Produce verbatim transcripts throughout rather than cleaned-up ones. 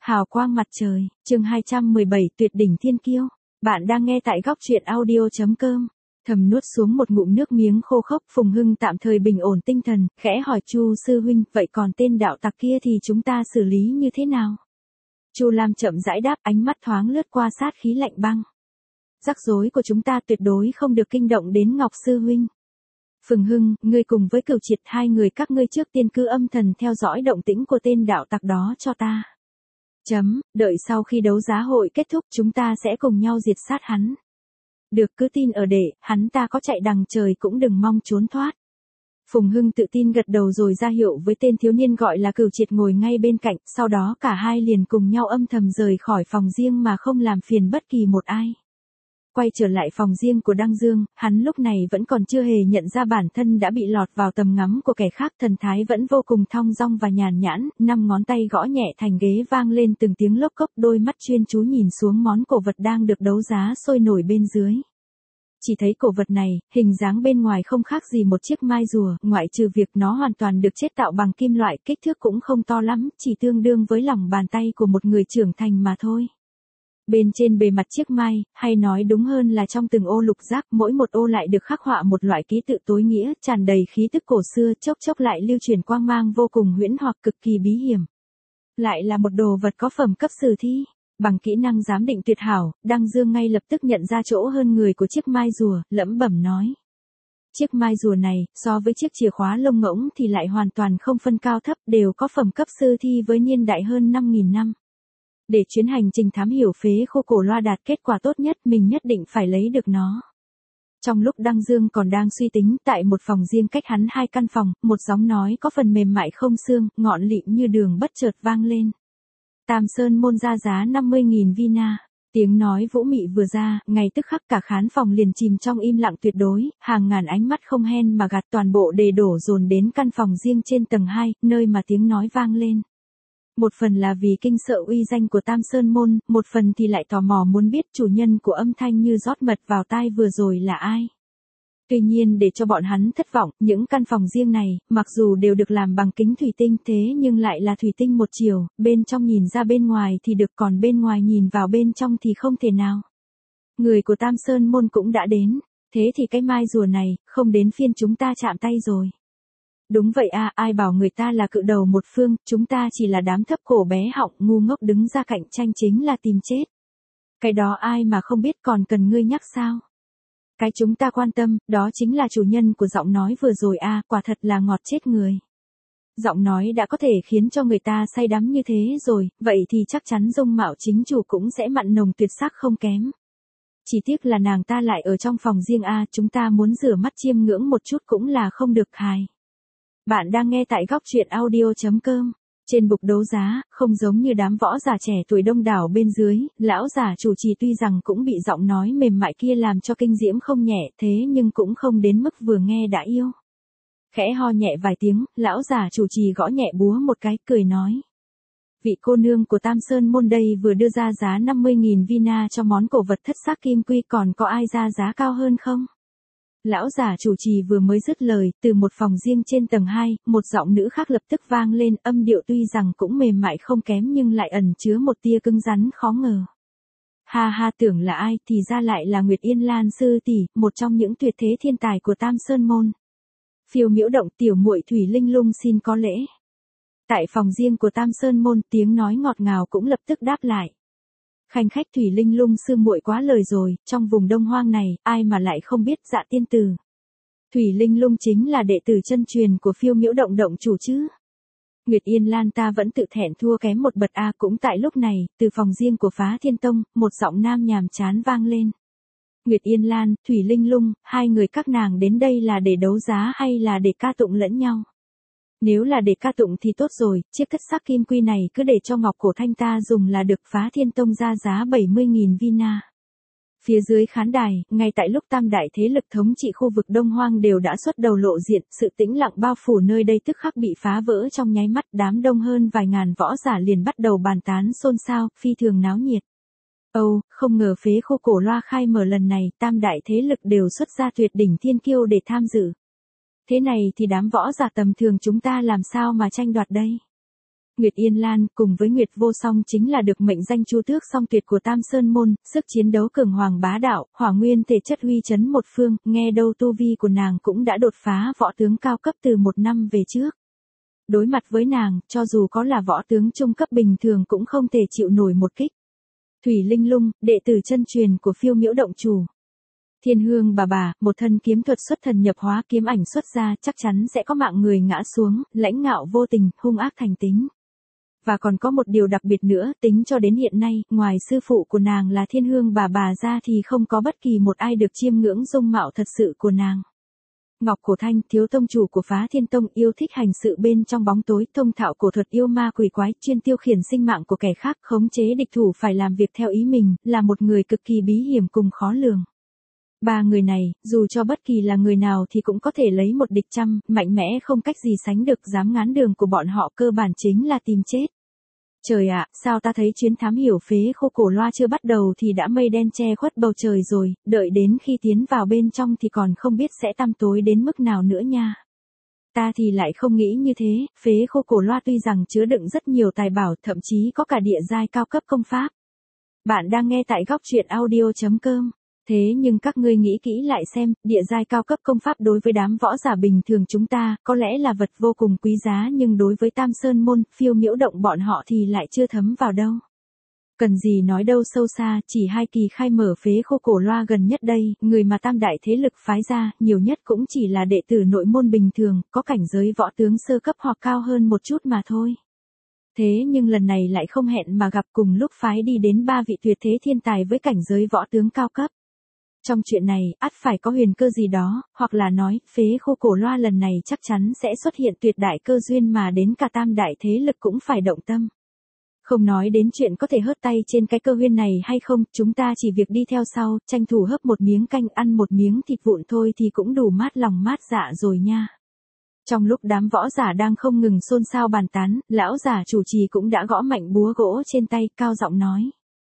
Hào quang mặt trời, chương hai trăm mười bảy tuyệt đỉnh thiên kiêu. Bạn đang nghe tại góc truyện audio chấm com. Thầm nuốt xuống một ngụm nước miếng khô khốc, Phùng Hưng tạm thời bình ổn tinh thần, khẽ hỏi Chu sư huynh, vậy còn tên đạo tặc kia thì chúng ta xử lý như thế nào? Chu Lam chậm rãi đáp, ánh mắt thoáng lướt qua sát khí lạnh băng. Rắc rối của chúng ta tuyệt đối không được kinh động đến Ngọc sư huynh. Phùng Hưng, ngươi cùng với Cửu Triệt, hai người các ngươi trước tiên cứ âm thầm theo dõi động tĩnh của tên đạo tặc đó cho ta. Chấm, đợi sau khi đấu giá hội kết thúc chúng ta sẽ cùng nhau diệt sát hắn. Được, cứ tin ở đệ, hắn ta có chạy đằng trời cũng đừng mong trốn thoát. Phùng Hưng tự tin gật đầu rồi ra hiệu với tên thiếu niên gọi là Cửu Triệt ngồi ngay bên cạnh, sau đó cả hai liền cùng nhau âm thầm rời khỏi phòng riêng mà không làm phiền bất kỳ một ai. Quay trở lại phòng riêng của Đăng Dương, hắn lúc này vẫn còn chưa hề nhận ra bản thân đã bị lọt vào tầm ngắm của kẻ khác, thần thái vẫn vô cùng thong dong và nhàn nhãn, năm ngón tay gõ nhẹ thành ghế vang lên từng tiếng lốc cốc, đôi mắt chuyên chú nhìn xuống món cổ vật đang được đấu giá sôi nổi bên dưới. Chỉ thấy cổ vật này, hình dáng bên ngoài không khác gì một chiếc mai rùa, ngoại trừ việc nó hoàn toàn được chế tạo bằng kim loại, kích thước cũng không to lắm, chỉ tương đương với lòng bàn tay của một người trưởng thành mà thôi. Bên trên bề mặt chiếc mai, hay nói đúng hơn là trong từng ô lục giác, mỗi một ô lại được khắc họa một loại ký tự tối nghĩa, tràn đầy khí tức cổ xưa, chốc chốc lại lưu truyền quang mang vô cùng huyễn hoặc cực kỳ bí hiểm. Lại là một đồ vật có phẩm cấp sử thi. Bằng kỹ năng giám định tuyệt hảo, Đăng Dương ngay lập tức nhận ra chỗ hơn người của chiếc mai rùa, lẩm bẩm nói. Chiếc mai rùa này, so với chiếc chìa khóa lông ngỗng thì lại hoàn toàn không phân cao thấp, đều có phẩm cấp sử thi với niên đại hơn năm nghìn năm. Để chuyến hành trình thám hiểu phế khô cổ loa đạt kết quả tốt nhất, mình nhất định phải lấy được nó. Trong lúc Đăng Dương còn đang suy tính, tại một phòng riêng cách hắn hai căn phòng, một giọng nói có phần mềm mại không xương, ngọn lịm như đường bất chợt vang lên. Tam Sơn môn ra giá năm mươi nghìn vina. Tiếng nói vũ mị vừa ra, ngay tức khắc cả khán phòng liền chìm trong im lặng tuyệt đối, hàng ngàn ánh mắt không hen mà gạt toàn bộ đề đổ dồn đến căn phòng riêng trên tầng hai, nơi mà tiếng nói vang lên. Một phần là vì kinh sợ uy danh của Tam Sơn môn, một phần thì lại tò mò muốn biết chủ nhân của âm thanh như rót mật vào tai vừa rồi là ai. Tuy nhiên để cho bọn hắn thất vọng, những căn phòng riêng này, mặc dù đều được làm bằng kính thủy tinh thế nhưng lại là thủy tinh một chiều, bên trong nhìn ra bên ngoài thì được, còn bên ngoài nhìn vào bên trong thì không thể nào. Người của Tam Sơn môn cũng đã đến, thế thì cái mai rùa này, không đến phiên chúng ta chạm tay rồi. Đúng vậy à, ai bảo người ta là cự đầu một phương, chúng ta chỉ là đám thấp cổ bé họng ngu ngốc đứng ra cạnh tranh chính là tìm chết. Cái đó ai mà không biết, còn cần ngươi nhắc sao? Cái chúng ta quan tâm, đó chính là chủ nhân của giọng nói vừa rồi à, quả thật là ngọt chết người. Giọng nói đã có thể khiến cho người ta say đắm như thế rồi, vậy thì chắc chắn dung mạo chính chủ cũng sẽ mặn nồng tuyệt sắc không kém. Chỉ tiếc là nàng ta lại ở trong phòng riêng à, chúng ta muốn rửa mắt chiêm ngưỡng một chút cũng là không được hài. Bạn đang nghe tại góc truyện audio chấm com. Trên bục đấu giá, không giống như đám võ giả trẻ tuổi đông đảo bên dưới, lão giả chủ trì tuy rằng cũng bị giọng nói mềm mại kia làm cho kinh diễm không nhẹ, thế nhưng cũng không đến mức vừa nghe đã yêu. Khẽ ho nhẹ vài tiếng, lão giả chủ trì gõ nhẹ búa một cái, cười nói. Vị cô nương của Tam Sơn môn đây vừa đưa ra giá năm mươi nghìn vina cho món cổ vật thất sắc kim quy, còn có ai ra giá cao hơn không? Lão giả chủ trì vừa mới dứt lời, từ một phòng riêng trên tầng hai, một giọng nữ khác lập tức vang lên, âm điệu tuy rằng cũng mềm mại không kém nhưng lại ẩn chứa một tia cứng rắn khó ngờ. Ha ha, tưởng là ai, thì ra lại là Nguyệt Yên Lan sư tỷ, một trong những tuyệt thế thiên tài của Tam Sơn môn. Phiêu miễu động tiểu muội Thủy Linh Lung xin có lễ. Tại phòng riêng của Tam Sơn môn, tiếng nói ngọt ngào cũng lập tức đáp lại. Khanh khách Thủy Linh Lung sư muội quá lời rồi, trong vùng Đông Hoang này, ai mà lại không biết Dạ tiên tử. Thủy Linh Lung chính là đệ tử chân truyền của phiêu miễu động động chủ chứ. Nguyệt Yên Lan ta vẫn tự thẹn thua kém một bậc a à. Cũng tại lúc này, từ phòng riêng của Phá Thiên Tông, một giọng nam nhàm chán vang lên. Nguyệt Yên Lan, Thủy Linh Lung, hai người các nàng đến đây là để đấu giá hay là để ca tụng lẫn nhau? Nếu là để ca tụng thì tốt rồi, chiếc thất sắc kim quy này cứ để cho Ngọc Cổ Thanh ta dùng là được. Phá Thiên Tông ra giá bảy mươi nghìn vina. Phía dưới khán đài, ngay tại lúc tam đại thế lực thống trị khu vực Đông Hoang đều đã xuất đầu lộ diện, sự tĩnh lặng bao phủ nơi đây tức khắc bị phá vỡ trong nháy mắt, đám đông hơn vài ngàn võ giả liền bắt đầu bàn tán xôn xao, phi thường náo nhiệt. Âu, không ngờ phế khô cổ loa khai mở lần này, tam đại thế lực đều xuất ra tuyệt đỉnh thiên kiêu để tham dự. Thế này thì đám võ giả tầm thường chúng ta làm sao mà tranh đoạt đây? Nguyệt Yên Lan cùng với Nguyệt Vô Song chính là được mệnh danh chu tước song tuyệt của Tam Sơn Môn, sức chiến đấu cường hoàng bá đạo, hỏa nguyên thể chất uy chấn một phương, nghe đâu tu vi của nàng cũng đã đột phá võ tướng cao cấp từ một năm về trước. Đối mặt với nàng, cho dù có là võ tướng trung cấp bình thường cũng không thể chịu nổi một kích. Thủy Linh Lung, đệ tử chân truyền của Phiêu Miễu động chủ. Thiên Hương bà bà, một thân kiếm thuật xuất thần nhập hóa kiếm ảnh xuất ra chắc chắn sẽ có mạng người ngã xuống, lãnh ngạo vô tình, hung ác thành tính. Và còn có một điều đặc biệt nữa, tính cho đến hiện nay, ngoài sư phụ của nàng là Thiên Hương bà bà ra thì không có bất kỳ một ai được chiêm ngưỡng dung mạo thật sự của nàng. Ngọc Cổ Thanh, thiếu tông chủ của Phá Thiên Tông, yêu thích hành sự bên trong bóng tối, thông thạo cổ thuật yêu ma quỷ quái, chuyên tiêu khiển sinh mạng của kẻ khác, khống chế địch thủ phải làm việc theo ý mình, là một người cực kỳ bí hiểm cùng khó lường. Ba người này, dù cho bất kỳ là người nào thì cũng có thể lấy một địch trăm, mạnh mẽ không cách gì sánh được, dám ngán đường của bọn họ cơ bản chính là tìm chết. Trời ạ, sao ta thấy chuyến thám hiểu phế khô cổ loa chưa bắt đầu thì đã mây đen che khuất bầu trời rồi, đợi đến khi tiến vào bên trong thì còn không biết sẽ tăm tối đến mức nào nữa nha. Ta thì lại không nghĩ như thế, phế khô cổ loa tuy rằng chứa đựng rất nhiều tài bảo, thậm chí có cả địa giai cao cấp công pháp. Bạn đang nghe tại góc truyện audio chấm com. Thế nhưng các ngươi nghĩ kỹ lại xem, địa giai cao cấp công pháp đối với đám võ giả bình thường chúng ta, có lẽ là vật vô cùng quý giá nhưng đối với Tam Sơn Môn, Phiêu Miễu động bọn họ thì lại chưa thấm vào đâu. Cần gì nói đâu sâu xa, chỉ hai kỳ khai mở phế khô cổ loa gần nhất đây, người mà tam đại thế lực phái ra, nhiều nhất cũng chỉ là đệ tử nội môn bình thường, có cảnh giới võ tướng sơ cấp hoặc cao hơn một chút mà thôi. Thế nhưng lần này lại không hẹn mà gặp, cùng lúc phái đi đến ba vị tuyệt thế thiên tài với cảnh giới võ tướng cao cấp. Trong chuyện này, ắt phải có huyền cơ gì đó, hoặc là nói, phế khô cổ loa lần này chắc chắn sẽ xuất hiện tuyệt đại cơ duyên mà đến cả tam đại thế lực cũng phải động tâm. Không nói đến chuyện có thể hớt tay trên cái cơ duyên này hay không, chúng ta chỉ việc đi theo sau, tranh thủ hấp một miếng canh ăn một miếng thịt vụn thôi thì cũng đủ mát lòng mát dạ rồi nha. Trong lúc đám võ giả đang không ngừng xôn xao bàn tán, lão giả chủ trì cũng đã gõ mạnh búa gỗ trên tay, cao giọng nói.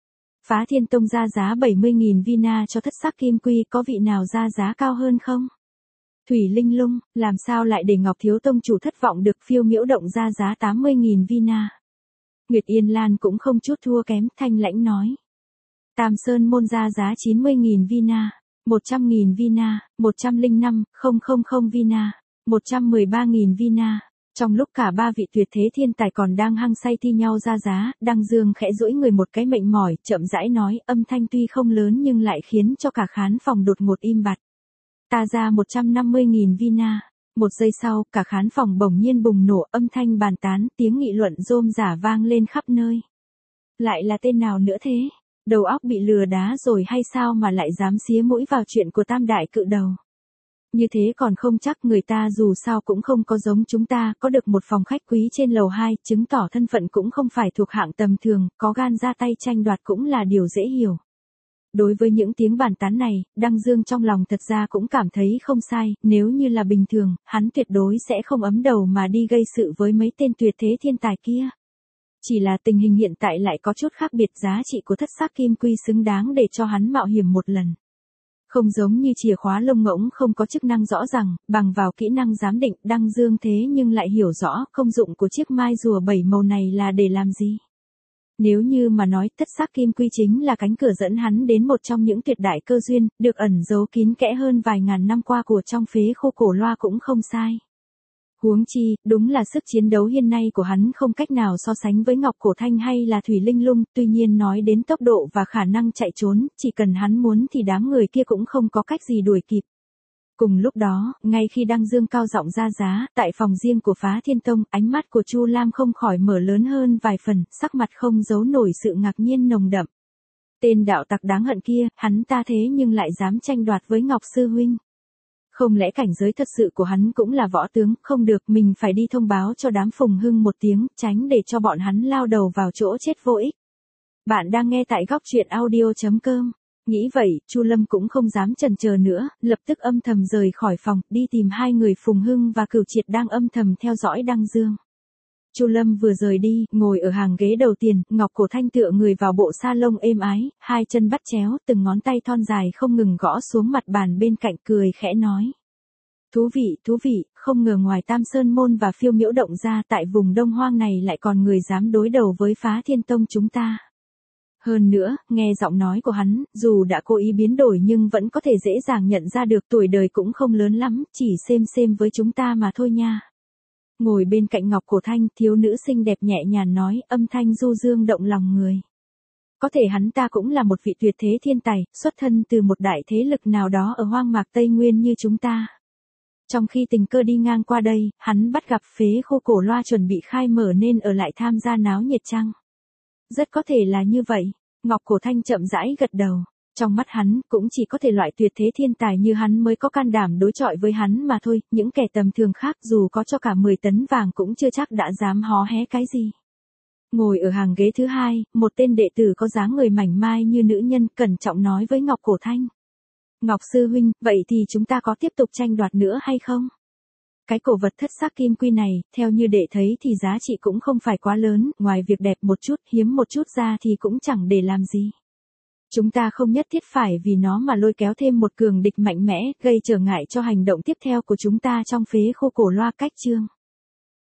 Phá Thiên Tông ra giá bảy mươi nghìn vina cho thất sắc kim quy, có vị nào ra giá cao hơn không? Thủy Linh Lung, làm sao lại để Ngọc Thiếu Tông chủ thất vọng được, Phiêu Miễu động ra giá tám mươi nghìn vina. Nguyệt Yên Lan cũng không chút thua kém, thanh lãnh nói. Tam Sơn Môn ra giá chín mươi nghìn vina, một trăm nghìn vina, một trăm lẻ năm nghìn vina, một trăm mười ba nghìn vina. Trong lúc cả ba vị tuyệt thế thiên tài còn đang hăng say thi nhau ra giá, Đăng Dương khẽ duỗi người một cái mệnh mỏi, chậm rãi nói, âm thanh tuy không lớn nhưng lại khiến cho cả khán phòng đột ngột im bặt. Ta ra một trăm năm mươi nghìn vina. Một giây sau, cả khán phòng bỗng nhiên bùng nổ, âm thanh bàn tán, tiếng nghị luận rôm rả vang lên khắp nơi. Lại là tên nào nữa thế? Đầu óc bị lừa đá rồi hay sao mà lại dám xía mũi vào chuyện của tam đại cự đầu? Như thế còn không chắc, người ta dù sao cũng không có giống chúng ta, có được một phòng khách quý trên lầu hai, chứng tỏ thân phận cũng không phải thuộc hạng tầm thường, có gan ra tay tranh đoạt cũng là điều dễ hiểu. Đối với những tiếng bàn tán này, Đăng Dương trong lòng thật ra cũng cảm thấy không sai, nếu như là bình thường, hắn tuyệt đối sẽ không ấm đầu mà đi gây sự với mấy tên tuyệt thế thiên tài kia. Chỉ là tình hình hiện tại lại có chút khác biệt, giá trị của thất sắc kim quy xứng đáng để cho hắn mạo hiểm một lần. Không giống như chìa khóa lông ngỗng không có chức năng rõ ràng, bằng vào kỹ năng giám định, Đăng Dương thế nhưng lại hiểu rõ công dụng của chiếc mai rùa bảy màu này là để làm gì. Nếu như mà nói thất sắc kim quy chính là cánh cửa dẫn hắn đến một trong những tuyệt đại cơ duyên, được ẩn giấu kín kẽ hơn vài ngàn năm qua của trong phế khô cổ loa cũng không sai. Huống chi, đúng là sức chiến đấu hiện nay của hắn không cách nào so sánh với Ngọc Cổ Thanh hay là Thủy Linh Lung, tuy nhiên nói đến tốc độ và khả năng chạy trốn, chỉ cần hắn muốn thì đám người kia cũng không có cách gì đuổi kịp. Cùng lúc đó, ngay khi Đăng Dương cao giọng ra giá, tại phòng riêng của Phá Thiên Tông, ánh mắt của Chu Lam không khỏi mở lớn hơn vài phần, sắc mặt không giấu nổi sự ngạc nhiên nồng đậm. Tên đạo tặc đáng hận kia, hắn ta thế nhưng lại dám tranh đoạt với Ngọc Sư Huynh. Không lẽ cảnh giới thật sự của hắn cũng là võ tướng, không được, mình phải đi thông báo cho đám Phùng Hưng một tiếng, tránh để cho bọn hắn lao đầu vào chỗ chết vô ích. Bạn đang nghe tại góc truyện audio chấm com. Nghĩ vậy, Chu Lâm cũng không dám chần chờ nữa, lập tức âm thầm rời khỏi phòng, đi tìm hai người Phùng Hưng và Cửu Triệt đang âm thầm theo dõi Đăng Dương. Chu Lâm vừa rời đi, ngồi ở hàng ghế đầu tiền, Ngọc Cổ Thanh tựa người vào bộ sa lông êm ái, hai chân bắt chéo, từng ngón tay thon dài không ngừng gõ xuống mặt bàn bên cạnh, cười khẽ nói. Thú vị, thú vị, không ngờ ngoài Tam Sơn Môn và Phiêu Miễu Động ra tại vùng Đông Hoang này lại còn người dám đối đầu với Phá Thiên Tông chúng ta. Hơn nữa, nghe giọng nói của hắn, dù đã cố ý biến đổi nhưng vẫn có thể dễ dàng nhận ra được tuổi đời cũng không lớn lắm, chỉ xem xem với chúng ta mà thôi nha. Ngồi bên cạnh Ngọc Cổ Thanh, thiếu nữ xinh đẹp nhẹ nhàng nói, âm thanh du dương động lòng người. Có thể hắn ta cũng là một vị tuyệt thế thiên tài, xuất thân từ một đại thế lực nào đó ở hoang mạc Tây Nguyên như chúng ta. Trong khi tình cờ đi ngang qua đây, hắn bắt gặp phế khô cổ loa chuẩn bị khai mở nên ở lại tham gia náo nhiệt chăng? Rất có thể là như vậy. Ngọc Cổ Thanh chậm rãi gật đầu. Trong mắt hắn, cũng chỉ có thể loại tuyệt thế thiên tài như hắn mới có can đảm đối chọi với hắn mà thôi, những kẻ tầm thường khác dù có cho cả mười tấn vàng cũng chưa chắc đã dám hó hé cái gì. Ngồi ở hàng ghế thứ hai, một tên đệ tử có dáng người mảnh mai như nữ nhân cẩn trọng nói với Ngọc Cổ Thanh. Ngọc sư huynh, vậy thì chúng ta có tiếp tục tranh đoạt nữa hay không? Cái cổ vật thất sắc kim quy này, theo như đệ thấy thì giá trị cũng không phải quá lớn, ngoài việc đẹp một chút, hiếm một chút ra thì cũng chẳng để làm gì. Chúng ta không nhất thiết phải vì nó mà lôi kéo thêm một cường địch mạnh mẽ, gây trở ngại cho hành động tiếp theo của chúng ta trong phế khô cổ loa cách chương.